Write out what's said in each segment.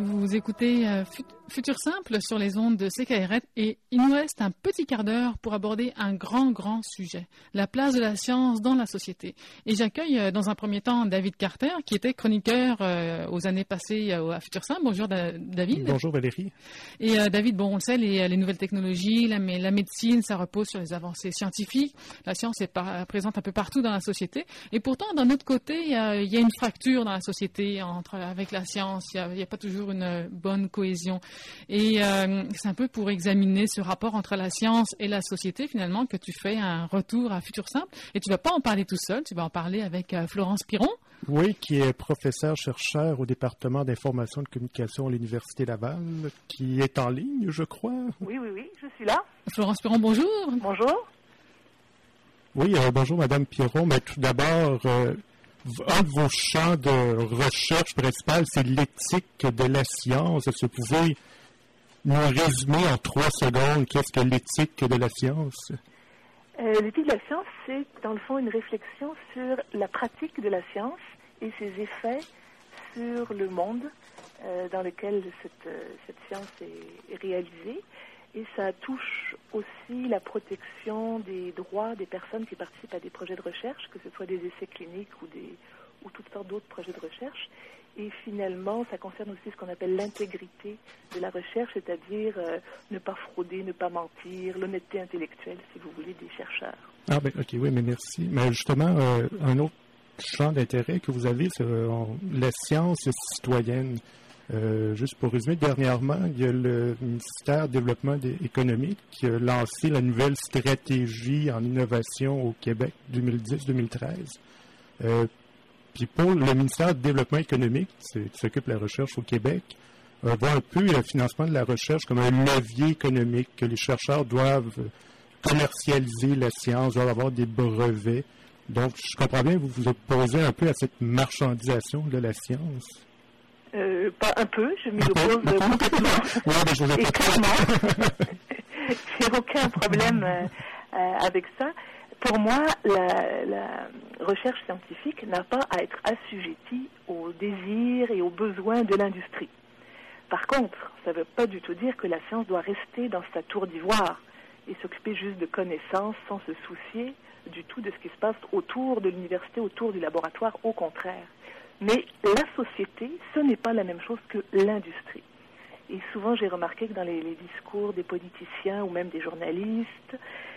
Vous écoutez Futur Simple sur les ondes de CKRF et il nous reste un petit quart d'heure pour aborder un grand sujet, la place de la science dans la société. Et j'accueille dans un premier temps David Carter, qui était chroniqueur aux années passées à Futur Simple. Bonjour David. Bonjour Valérie. Et David, bon, on le sait, les nouvelles technologies, la médecine, ça repose sur les avancées scientifiques. La science est présente un peu partout dans la société. Et pourtant, d'un autre côté, il y a une fracture dans la société avec la science. Il n'y a pas toujours une bonne cohésion. Et c'est un peu pour examiner ce rapport entre la science et la société, finalement, que tu fais un retour à Futur Simple. Et tu ne vas pas en parler tout seul, tu vas en parler avec Florence Piron. Oui, qui est professeur-chercheur au département d'information et de communication à l'Université Laval, qui est en ligne, je crois. Oui, je suis là. Florence Piron, bonjour. Bonjour. Oui, bonjour Madame Piron. Mais tout d'abord, un de vos champs de recherche principal, c'est l'éthique de la science. Est-ce que vous pouvez nous résumer en 3 secondes qu'est-ce que l'éthique de la science? L'éthique de la science, c'est dans le fond une réflexion sur la pratique de la science et ses effets sur le monde dans lequel cette science est réalisée. Et ça touche aussi la protection des droits des personnes qui participent à des projets de recherche, que ce soit des essais cliniques ou toutes sortes d'autres projets de recherche. Et finalement, ça concerne aussi ce qu'on appelle l'intégrité de la recherche, c'est-à-dire ne pas frauder, ne pas mentir, l'honnêteté intellectuelle, si vous voulez, des chercheurs. Ah ben ok, oui, mais merci. Mais justement, un autre champ d'intérêt que vous avez, c'est la science citoyenne. Juste pour résumer, dernièrement, il y a le ministère du Développement économique qui a lancé la nouvelle stratégie en innovation au Québec 2010-2013. Puis pour le ministère du Développement économique, qui s'occupe de la recherche au Québec, voit un peu le financement de la recherche comme un levier économique, que les chercheurs doivent commercialiser la science, doivent avoir des brevets. Donc, je comprends bien, vous vous opposez un peu à cette marchandisation de la science. Pas un peu, je m'y oppose complètement. Ouais, et clairement, j'ai aucun problème avec ça. Pour moi, la recherche scientifique n'a pas à être assujettie aux désirs et aux besoins de l'industrie. Par contre, ça ne veut pas du tout dire que la science doit rester dans sa tour d'ivoire et s'occuper juste de connaissances sans se soucier du tout de ce qui se passe autour de l'université, autour du laboratoire, au contraire. Mais la société, ce n'est pas la même chose que l'industrie. Et souvent, j'ai remarqué que dans les discours des politiciens ou même des journalistes,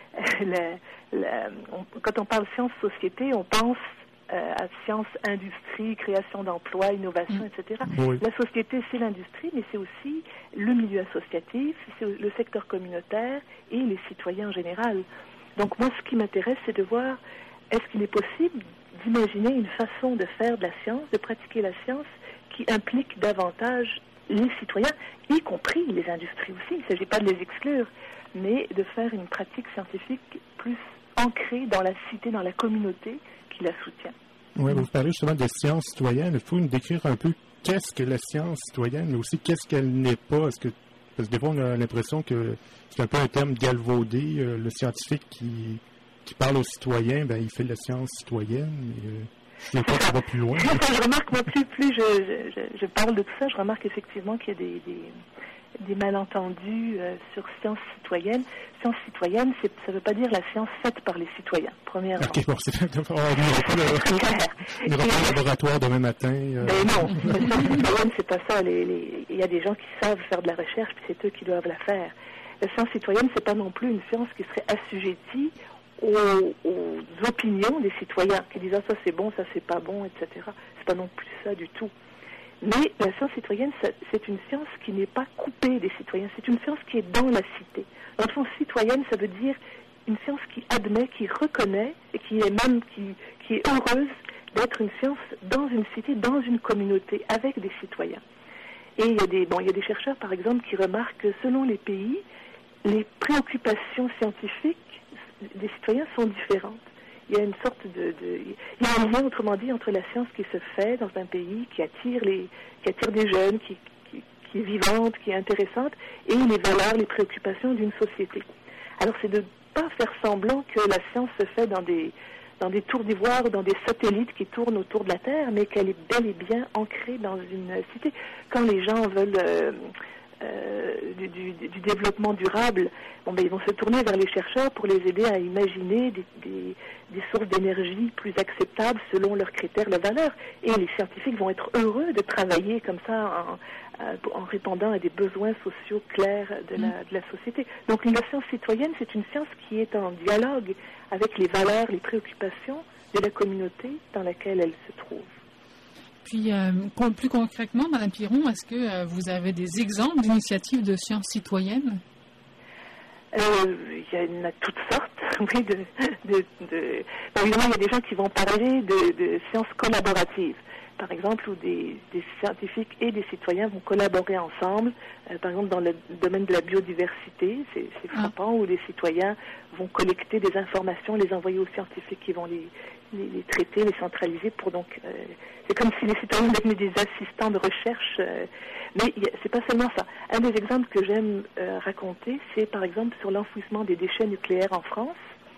quand on parle science-société, on pense à science-industrie, création d'emplois, innovation, etc. Oui. La société, c'est l'industrie, mais c'est aussi le milieu associatif, c'est le secteur communautaire et les citoyens en général. Donc moi, ce qui m'intéresse, c'est de voir, est-ce qu'il est possible d'imaginer une façon de faire de la science, de pratiquer la science, qui implique davantage les citoyens, y compris les industries aussi. Il ne s'agit pas de les exclure, mais de faire une pratique scientifique plus ancrée dans la cité, dans la communauté qui la soutient. Oui, vous parlez justement de science citoyenne. Il faut nous décrire un peu qu'est-ce que la science citoyenne, mais aussi qu'est-ce qu'elle n'est pas. Parce que des fois, on a l'impression que c'est un peu un terme galvaudé. Le scientifique qui parle aux citoyens, ben, il fait de la science citoyenne. Je ne sais pas si ça va plus loin. Je remarque, moi, plus je parle de tout ça, je remarque effectivement qu'il y a des malentendus sur science citoyenne. Science citoyenne, ça ne veut pas dire la science faite par les citoyens, premièrement. OK, bon, c'est on n'aura pas le laboratoire demain matin. Ben non, la science citoyenne, c'est pas ça. Il y a des gens qui savent faire de la recherche, puis c'est eux qui doivent la faire. La science citoyenne, c'est pas non plus une science qui serait assujettie aux opinions des citoyens, qui disent « ça c'est bon, ça c'est pas bon, etc. » C'est pas non plus ça du tout. Mais la science citoyenne, c'est une science qui n'est pas coupée des citoyens. C'est une science qui est dans la cité. Dans le fond, citoyenne, ça veut dire une science qui admet, qui reconnaît et qui est heureuse d'être une science dans une cité, dans une communauté, avec des citoyens. Et il y a des chercheurs, par exemple, qui remarquent que selon les pays, les préoccupations scientifiques des citoyens sont différentes. Il y a une sorte il y a un lien, autrement dit, entre la science qui se fait dans un pays, qui attire des jeunes, qui est vivante, qui est intéressante, et les valeurs, les préoccupations d'une société. Alors, c'est de ne pas faire semblant que la science se fait dans des dans des tours d'ivoire ou dans des satellites qui tournent autour de la Terre, mais qu'elle est bel et bien ancrée dans une cité. Quand les gens veulent du développement durable, ils vont se tourner vers les chercheurs pour les aider à imaginer des sources d'énergie plus acceptables selon leurs critères, leurs valeurs. Et les scientifiques vont être heureux de travailler comme ça en répondant à des besoins sociaux clairs de la société. Donc la science citoyenne, c'est une science qui est en dialogue avec les valeurs, les préoccupations de la communauté dans laquelle elle se trouve. Puis, plus concrètement, Mme Piron, est-ce que vous avez des exemples d'initiatives de sciences citoyennes? Il y en a toutes sortes. Oui, évidemment, il y a des gens qui vont parler de sciences collaboratives. Par exemple, où des scientifiques et des citoyens vont collaborer ensemble, par exemple dans le domaine de la biodiversité, c'est frappant, où les citoyens vont collecter des informations, les envoyer aux scientifiques qui vont les traiter, les centraliser pour donc... c'est comme si les citoyens devenaient des assistants de recherche, mais c'est pas seulement ça. Un des exemples que j'aime raconter, c'est par exemple sur l'enfouissement des déchets nucléaires en France.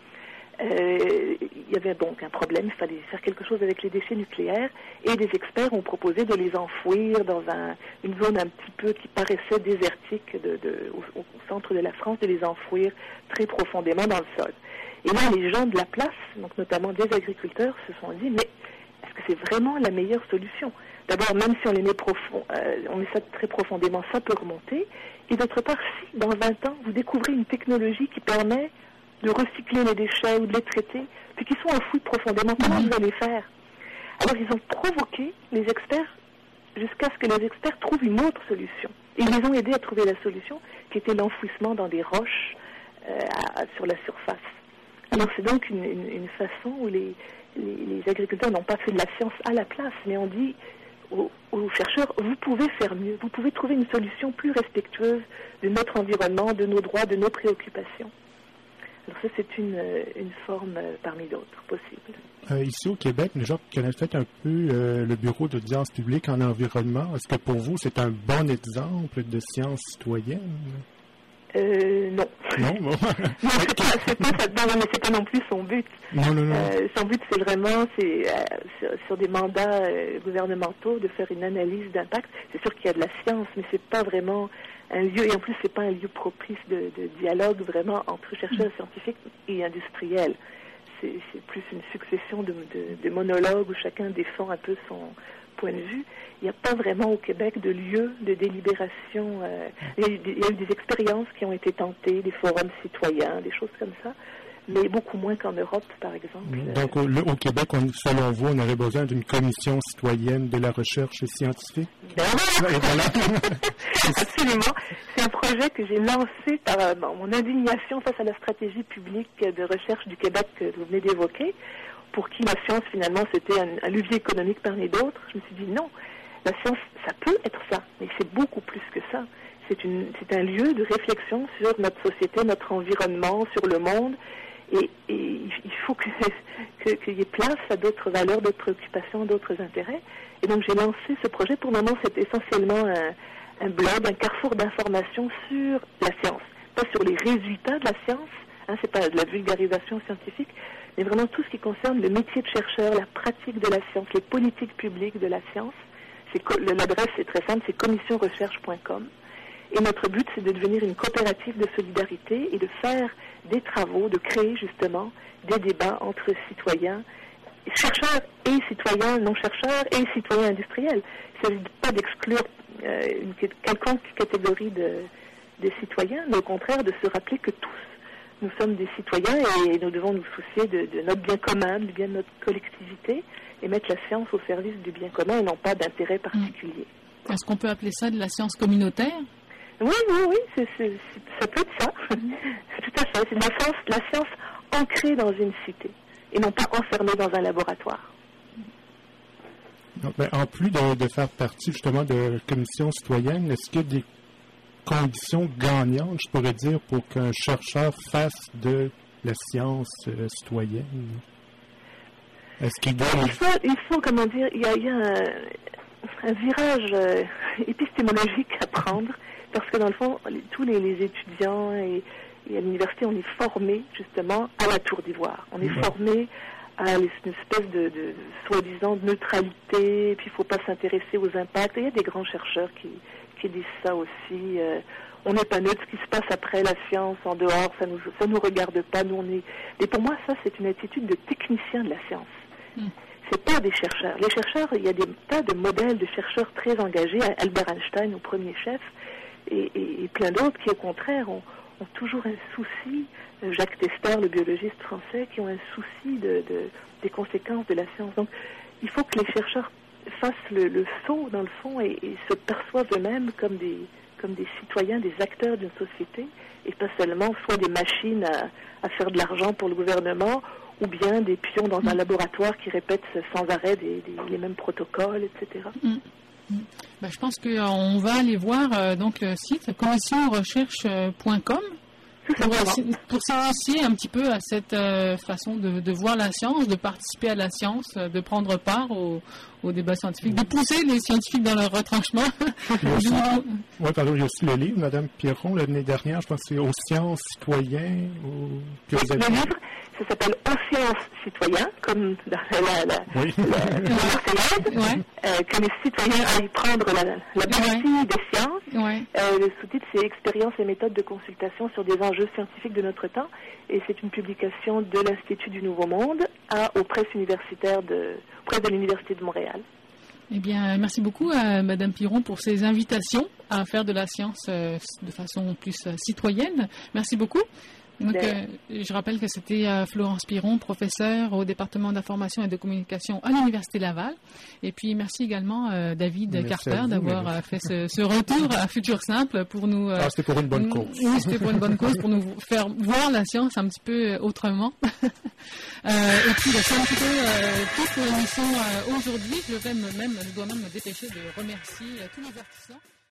Il y avait donc un problème, il fallait faire quelque chose avec les déchets nucléaires et des experts ont proposé de les enfouir dans une zone un petit peu qui paraissait désertique au centre de la France, de les enfouir très profondément dans le sol. Et là, les gens de la place, donc notamment des agriculteurs, se sont dit, mais est-ce que c'est vraiment la meilleure solution? D'abord, même si on les met on met ça très profondément, ça peut remonter. Et d'autre part, si dans 20 ans, vous découvrez une technologie qui permet de recycler les déchets ou de les traiter, puis qui sont enfouis profondément, comment vous allez faire? Alors, ils ont provoqué les experts jusqu'à ce que les experts trouvent une autre solution. Et ils les ont aidés à trouver la solution, qui était l'enfouissement dans des roches sur la surface. Alors, c'est donc une façon où les agriculteurs n'ont pas fait de la science à la place, mais on dit aux chercheurs, vous pouvez faire mieux, vous pouvez trouver une solution plus respectueuse de notre environnement, de nos droits, de nos préoccupations. Alors ça, c'est une forme parmi d'autres possibles. Ici au Québec, les gens connaissent peut-être un peu le bureau d'audience publique en environnement. Est-ce que pour vous, c'est un bon exemple de science citoyenne? Non. Non, bon. Non, c'est pas non plus son but. Non. Son but, c'est vraiment, sur des mandats gouvernementaux, de faire une analyse d'impact. C'est sûr qu'il y a de la science, mais c'est pas vraiment un lieu, et en plus, c'est pas un lieu propice de dialogue vraiment entre chercheurs scientifiques et industriels. C'est plus une succession de monologues où chacun défend un peu son point de vue. Il n'y a pas vraiment au Québec de lieu de délibération. Il y a eu des expériences qui ont été tentées, des forums citoyens, des choses comme ça, mais beaucoup moins qu'en Europe, par exemple. Donc, au Québec, selon vous, on aurait besoin d'une commission citoyenne de la recherche scientifique? Voilà. Absolument. C'est un projet que j'ai lancé par mon indignation face à la stratégie publique de recherche du Québec que vous venez d'évoquer, pour qui la science, finalement, c'était un levier économique parmi d'autres. Je me suis dit non, la science, ça peut être ça, mais c'est beaucoup plus que ça. C'est un lieu de réflexion sur notre société, notre environnement, sur le monde, et il faut qu'il y ait place à d'autres valeurs, d'autres préoccupations, d'autres intérêts. Et donc j'ai lancé ce projet. Pour le moment, c'est essentiellement un blog, un carrefour d'informations sur la science, pas sur les résultats de la science, c'est pas de la vulgarisation scientifique, mais vraiment tout ce qui concerne le métier de chercheur, la pratique de la science, les politiques publiques de la science. L'adresse est très simple, c'est commissionrecherche.com. Et notre but, c'est de devenir une coopérative de solidarité et de faire des travaux, de créer justement des débats entre citoyens, chercheurs et citoyens non chercheurs et citoyens industriels. Il ne s'agit pas d'exclure une quelconque catégorie des citoyens, mais au contraire de se rappeler que tous, nous sommes des citoyens et nous devons nous soucier de notre bien commun, du bien de notre collectivité et mettre la science au service du bien commun et non pas d'intérêts particuliers. Est-ce qu'on peut appeler ça de la science communautaire? Oui, ça peut être ça. C'est tout à fait. C'est de la science ancrée dans une cité et non pas enfermée dans un laboratoire. Donc, en plus de faire partie justement de la commission citoyenne, est-ce qu'il y a des conditions gagnantes, je pourrais dire, pour qu'un chercheur fasse de la science citoyenne? Est-ce qu'il doit... Il faut, comment dire, il y a un virage épistémologique à prendre, parce que dans le fond, tous les étudiants et à l'université, on est formés justement à la Tour d'Ivoire. On est formés à une espèce de soi-disant neutralité, et puis il ne faut pas s'intéresser aux impacts. Et il y a des grands chercheurs qui disent ça aussi. On n'est pas neutre, ce qui se passe après la science, en dehors, ça nous regarde pas. Nous, on est... Et pour moi, ça, c'est une attitude de technicien de la science. C'est pas des chercheurs. Les chercheurs, il y a des tas de modèles de chercheurs très engagés, Albert Einstein au premier chef, et plein d'autres qui, au contraire, ont toujours un souci, Jacques Tester, le biologiste français, qui ont un souci des conséquences de la science. Donc, il faut que les chercheurs fassent le saut, dans le fond, et se perçoivent eux-mêmes comme des citoyens, des acteurs d'une société, et pas seulement soit des machines à faire de l'argent pour le gouvernement, ou bien des pions dans un laboratoire qui répètent sans arrêt les mêmes protocoles, etc. Ben, je pense qu'on va aller voir donc le site commissionrecherche.com pour s'initier un petit peu à cette façon de voir la science, de participer à la science, de prendre part au débat scientifique, de pousser les scientifiques dans leur retranchement. Oui, pardon, il y a aussi le livre, Mme Pierron, l'année dernière, je pense que c'est Aux sciences citoyens. Le livre, ça s'appelle Aux sciences citoyens, comme dans la que les citoyens aillent prendre la partie des sciences. Le sous-titre, c'est Expériences et méthodes de consultation sur des enjeux scientifiques de notre temps. Et c'est une publication de l'Institut du Nouveau Monde aux presses universitaires près de l'Université de Montréal. Eh bien, merci beaucoup à Mme Piron pour ces invitations à faire de la science de façon plus citoyenne. Merci beaucoup. Donc, je rappelle que c'était Florence Piron, professeure au département d'information et de communication à l'Université Laval. Et puis, merci également David Carter d'avoir fait ce retour à Futur Simple pour nous... c'était pour une bonne cause. Oui, c'était pour une bonne cause, pour nous faire voir la science un petit peu autrement. Et puis, c'est un petit peu toute l'émission aujourd'hui. Je dois même me dépêcher de remercier tous les artisans.